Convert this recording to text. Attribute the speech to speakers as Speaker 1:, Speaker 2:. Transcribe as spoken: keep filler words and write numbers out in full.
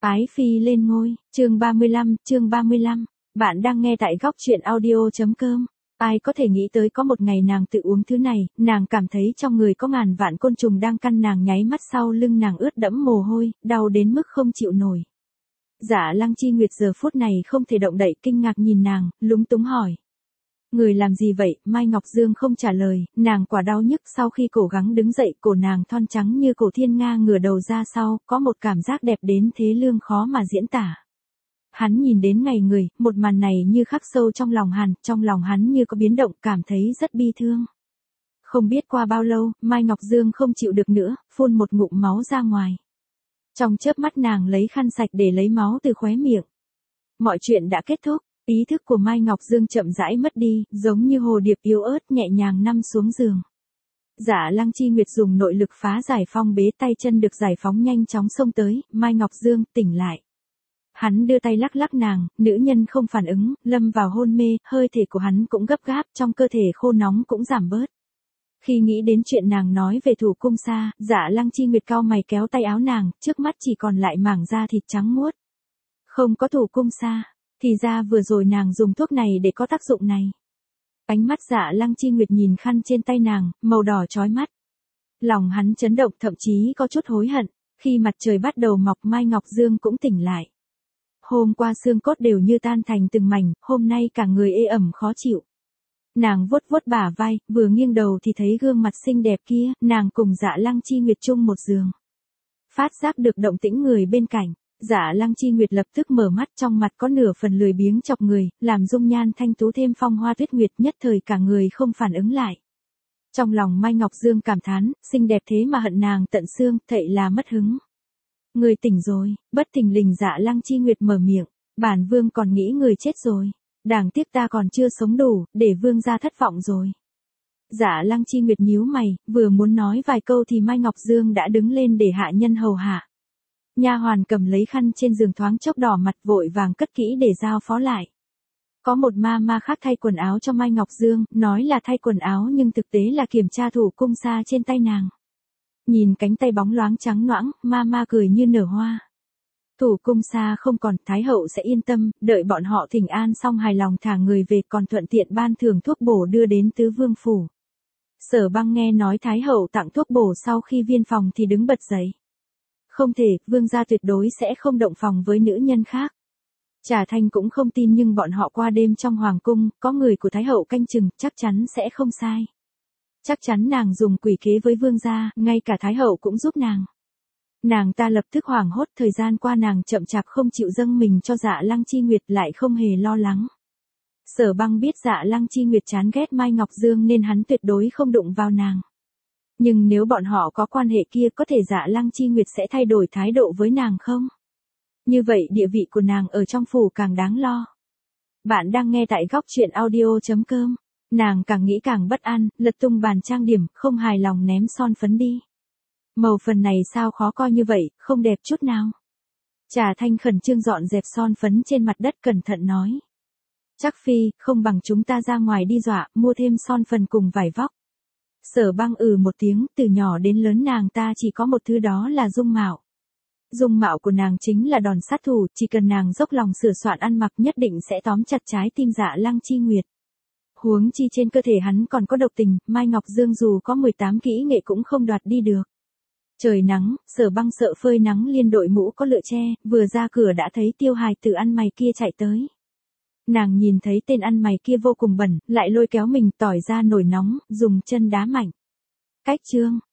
Speaker 1: Ái phi lên ngôi, chương ba mươi lăm, chương ba mươi lăm. Bạn đang nghe tại góc truyện audio.com. Ai có thể nghĩ tới có một ngày nàng tự uống thứ này, nàng cảm thấy trong người có ngàn vạn côn trùng đang căn nàng, nháy mắt sau lưng nàng ướt đẫm mồ hôi, đau đến mức không chịu nổi. Dạ Lăng Chi Nguyệt giờ phút này không thể động đậy, kinh ngạc nhìn nàng, lúng túng hỏi. Người làm gì vậy? Mai Ngọc Dương không trả lời, nàng quả đau nhức, sau khi cố gắng đứng dậy, cổ nàng thon trắng như cổ thiên nga ngửa đầu ra sau, có một cảm giác đẹp đến thế lương khó mà diễn tả. Hắn nhìn đến ngày người, một màn này như khắc sâu trong lòng hắn, trong lòng hắn như có biến động, cảm thấy rất bi thương. Không biết qua bao lâu, Mai Ngọc Dương không chịu được nữa, phun một ngụm máu ra ngoài. Trong chớp mắt nàng lấy khăn sạch để lấy máu từ khóe miệng. Mọi chuyện đã kết thúc. Ý thức của Mai Ngọc Dương chậm rãi mất đi, giống như hồ điệp yếu ớt nhẹ nhàng nằm xuống giường. Dạ Lăng Chi Nguyệt dùng nội lực phá giải phong bế, tay chân được giải phóng nhanh chóng xông tới, Mai Ngọc Dương tỉnh lại. Hắn đưa tay lắc lắc nàng, nữ nhân không phản ứng, lâm vào hôn mê, hơi thể của hắn cũng gấp gáp, trong cơ thể khô nóng cũng giảm bớt. Khi nghĩ đến chuyện nàng nói về thủ cung xa, Dạ Lăng Chi Nguyệt cau mày kéo tay áo nàng, trước mắt chỉ còn lại mảng da thịt trắng muốt. Không có thủ cung xa. Thì ra vừa rồi nàng dùng thuốc này để có tác dụng này. Ánh mắt Dạ Lăng Chi Nguyệt nhìn khăn trên tay nàng, màu đỏ chói mắt. Lòng hắn chấn động, thậm chí có chút hối hận. Khi mặt trời bắt đầu mọc, Mai Ngọc Dương cũng tỉnh lại. Hôm qua xương cốt đều như tan thành từng mảnh, hôm nay cả người ê ẩm khó chịu. Nàng vuốt vuốt bả vai, vừa nghiêng đầu thì thấy gương mặt xinh đẹp kia, nàng cùng Dạ Lăng Chi Nguyệt chung một giường. Phát giác được động tĩnh người bên cạnh. Dạ Lăng Chi Nguyệt lập tức mở mắt, trong mặt có nửa phần lười biếng chọc người, làm dung nhan thanh tú thêm phong hoa tuyết nguyệt, nhất thời cả người không phản ứng lại. Trong lòng Mai Ngọc Dương cảm thán, xinh đẹp thế mà hận nàng tận xương, thệ là mất hứng. Người tỉnh rồi, bất thình lình Dạ Lăng Chi Nguyệt mở miệng, bản vương còn nghĩ người chết rồi. Đáng tiếc ta còn chưa sống đủ, để vương gia thất vọng rồi. Dạ Lăng Chi Nguyệt nhíu mày, vừa muốn nói vài câu thì Mai Ngọc Dương đã đứng lên để hạ nhân hầu hạ. Nha hoàn cầm lấy khăn trên giường thoáng chốc đỏ mặt, vội vàng cất kỹ để giao phó lại. Có một ma ma khác thay quần áo cho Mai Ngọc Dương, nói là thay quần áo nhưng thực tế là kiểm tra thủ cung xa trên tay nàng. Nhìn cánh tay bóng loáng trắng nõn, ma ma cười như nở hoa. Thủ cung xa không còn, Thái hậu sẽ yên tâm, đợi bọn họ thỉnh an xong hài lòng thả người về, còn thuận tiện ban thưởng thuốc bổ đưa đến tứ vương phủ. Sở Băng nghe nói Thái hậu tặng thuốc bổ sau khi viên phòng thì đứng bật dậy. Không thể, vương gia tuyệt đối sẽ không động phòng với nữ nhân khác. Trà Thanh cũng không tin, nhưng bọn họ qua đêm trong hoàng cung, có người của Thái hậu canh chừng, chắc chắn sẽ không sai. Chắc chắn nàng dùng quỷ kế với vương gia, ngay cả Thái hậu cũng giúp nàng. Nàng ta lập tức hoảng hốt, thời gian qua nàng chậm chạp không chịu dâng mình cho Dạ Lăng Chi Nguyệt, lại không hề lo lắng. Sở Băng biết Dạ Lăng Chi Nguyệt chán ghét Mai Ngọc Dương nên hắn tuyệt đối không đụng vào nàng. Nhưng nếu bọn họ có quan hệ kia, có thể Dạ Lăng Chi Nguyệt sẽ thay đổi thái độ với nàng không? Như vậy địa vị của nàng ở trong phủ càng đáng lo. Bạn đang nghe tại góc truyện audio.com. Nàng càng nghĩ càng bất an, lật tung bàn trang điểm, không hài lòng ném son phấn đi. Màu phần này sao khó coi như vậy, không đẹp chút nào. Trà Thanh khẩn trương dọn dẹp son phấn trên mặt đất, cẩn thận nói. Chắc phi, không bằng chúng ta ra ngoài đi dọa, mua thêm son phấn cùng vải vóc. Sở Băng ừ một tiếng, từ nhỏ đến lớn nàng ta chỉ có một thứ, đó là dung mạo. Dung mạo của nàng chính là đòn sát thủ, chỉ cần nàng dốc lòng sửa soạn ăn mặc nhất định sẽ tóm chặt trái tim Dạ Lăng Chi Nguyệt. Huống chi trên cơ thể hắn còn có độc tình, Mai Ngọc Dương dù có mười tám kỹ nghệ cũng không đoạt đi được. Trời nắng, Sở Băng sợ phơi nắng liên đội mũ có lựa che, vừa ra cửa đã thấy Tiêu hài tử ăn mày kia chạy tới. Nàng nhìn thấy tên ăn mày kia vô cùng bẩn, lại lôi kéo mình tỏi ra nổi nóng, dùng chân đá mạnh. Cách chương,